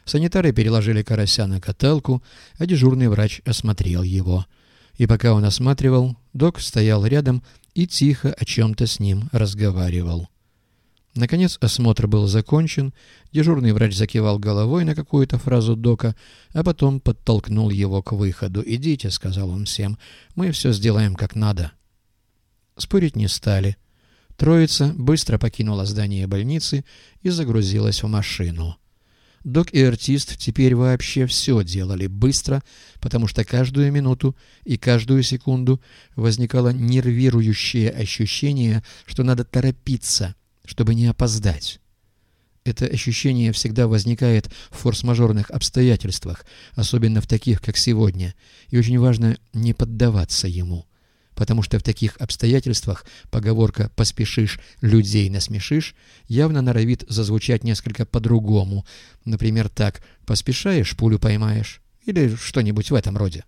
Санитары переложили карася на каталку, а дежурный врач осмотрел его. И пока он осматривал, док стоял рядом и тихо о чем-то с ним разговаривал. Наконец осмотр был закончен, дежурный врач закивал головой на какую-то фразу дока, а потом подтолкнул его к выходу. «Идите», — сказал он всем, — «мы все сделаем как надо». Спорить не стали. Троица быстро покинула здание больницы и загрузилась в машину. Док и артист теперь вообще все делали быстро, потому что каждую минуту и каждую секунду возникало нервирующее ощущение, что надо торопиться, чтобы не опоздать. Это ощущение всегда возникает в форс-мажорных обстоятельствах, особенно в таких, как сегодня, и очень важно не поддаваться ему, потому что в таких обстоятельствах поговорка «поспешишь, людей насмешишь» явно норовит зазвучать несколько по-другому. Например, так: «поспешаешь, пулю поймаешь» или что-нибудь в этом роде.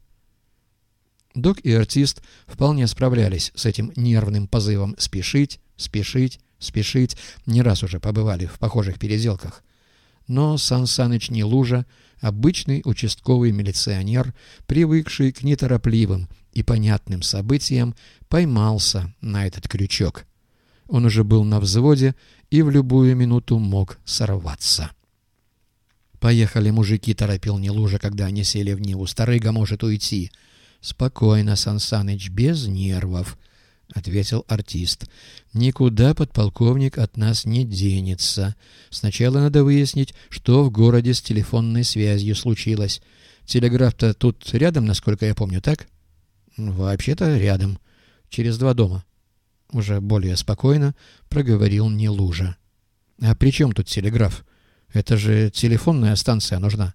Док и артист вполне справлялись с этим нервным позывом спешить, спешить, спешить, не раз уже побывали в похожих переделках. Но Сан Саныч Нелужа, обычный участковый милиционер, привыкший к неторопливым и понятным событиям, поймался на этот крючок. Он уже был на взводе и в любую минуту мог сорваться. «Поехали, мужики», — торопил Нелужа, когда они сели в Ниву. «Старыга может уйти». «Спокойно, Сан Саныч, без нервов», — ответил артист. «Никуда подполковник от нас не денется. Сначала надо выяснить, что в городе с телефонной связью случилось. Телеграф-то тут рядом, насколько я помню, так?» «Вообще-то рядом. Через 2 дома». Уже более спокойно проговорил Нелужа. «А при чем тут телеграф? Это же телефонная станция нужна».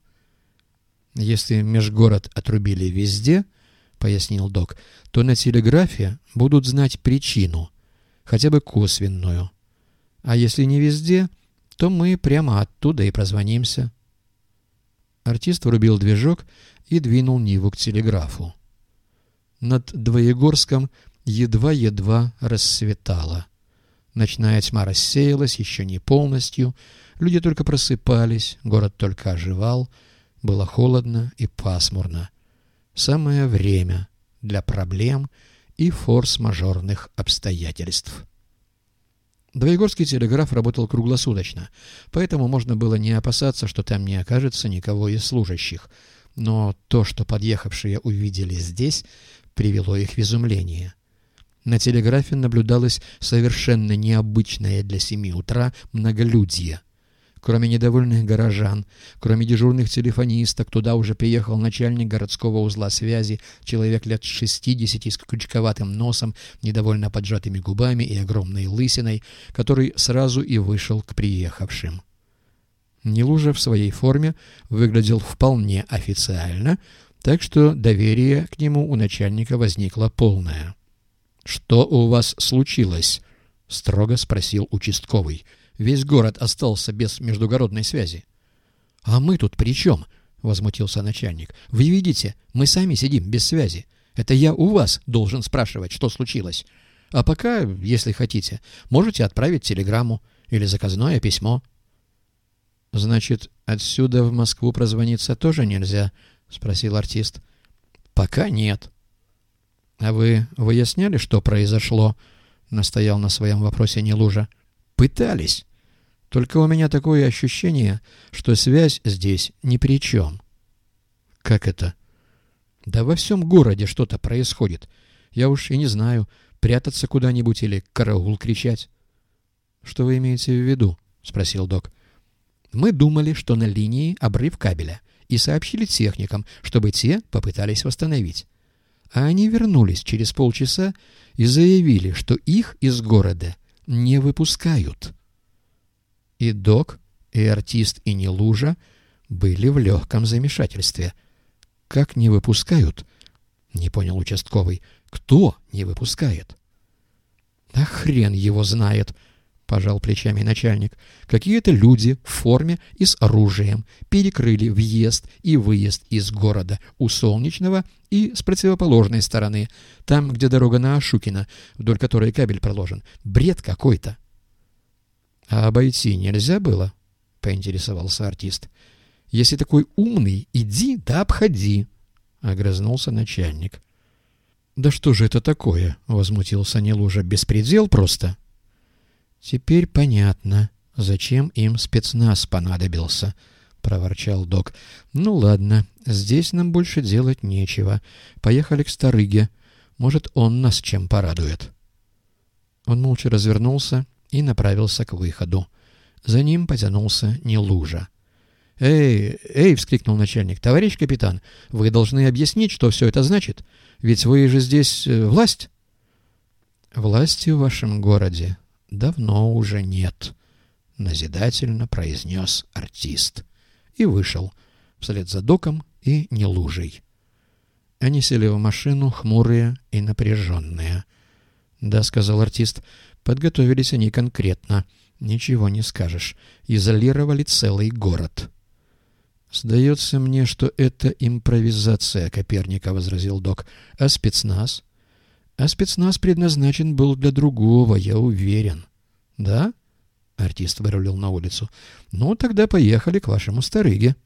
«Если межгород отрубили везде, — пояснил док, — то на телеграфе будут знать причину, хотя бы косвенную. А если не везде, то мы прямо оттуда и прозвонимся». Артист врубил движок и двинул Ниву к телеграфу. Над Двоегорском едва-едва рассветало. Ночная тьма рассеялась еще не полностью, люди только просыпались, город только оживал, было холодно и пасмурно. Самое время для проблем и форс-мажорных обстоятельств. Двоегорский телеграф работал круглосуточно, поэтому можно было не опасаться, что там не окажется никого из служащих. Но то, что подъехавшие увидели здесь, привело их в изумление. На телеграфе наблюдалось совершенно необычное для 7 утра многолюдье. Кроме недовольных горожан, кроме дежурных телефонисток, туда уже приехал начальник городского узла связи, человек лет 60 с крючковатым носом, недовольно поджатыми губами и огромной лысиной, который сразу и вышел к приехавшим. Нелужа в своей форме выглядел вполне официально, так что доверие к нему у начальника возникло полное. «Что у вас случилось?» — строго спросил участковый. «Весь город остался без междугородной связи». «А мы тут при чем?» — возмутился начальник. «Вы видите, мы сами сидим без связи. Это я у вас должен спрашивать, что случилось. А пока, если хотите, можете отправить телеграмму или заказное письмо». «Значит, отсюда в Москву прозвониться тоже нельзя?» — спросил артист. «Пока нет». «А вы выясняли, что произошло?» — настоял на своем вопросе Нелужа. «Пытались. Только у меня такое ощущение, что связь здесь ни при чем». «Как это?» «Да во всем городе что-то происходит. Я уж и не знаю, прятаться куда-нибудь или караул кричать». «Что вы имеете в виду?» — спросил док. «Мы думали, что на линии обрыв кабеля, и сообщили техникам, чтобы те попытались восстановить. А они вернулись через полчаса и заявили, что их из города не выпускают». И док, и артист, и Нелужа были в легком замешательстве. «Как не выпускают?» — не понял участковый. «Кто не выпускает?» «Да хрен его знает», — пожал плечами начальник. «Какие-то люди в форме и с оружием перекрыли въезд и выезд из города у Солнечного и с противоположной стороны, там, где дорога на Ашукина, вдоль которой кабель проложен. Бред какой-то». «А обойти нельзя было?» — поинтересовался артист. Если такой умный, иди да обходи, — огрызнулся начальник. — Да что же это такое? — возмутился Нелужа. — Беспредел просто. — Теперь понятно, зачем им спецназ понадобился, — проворчал док. — Ну ладно, здесь нам больше делать нечего. Поехали к Старыге. Может, он нас чем порадует. Он молча развернулся и направился к выходу. За ним потянулся Нелужа. «Эй, эй!» — вскрикнул начальник. «Товарищ капитан, вы должны объяснить, что все это значит. Ведь вы же здесь власть». «Власти в вашем городе давно уже нет», — назидательно произнес артист. И вышел, вслед за доком и Нелужей. Они сели в машину, хмурые и напряженные. «Да», — сказал артист, — «подготовились они конкретно. Ничего не скажешь. Изолировали целый город». «Сдается мне, что это импровизация, Коперника», — возразил док. «А спецназ?» «А спецназ предназначен был для другого, я уверен». «Да?» — артист вырулил на улицу. «Ну, тогда поехали к вашему Старыге».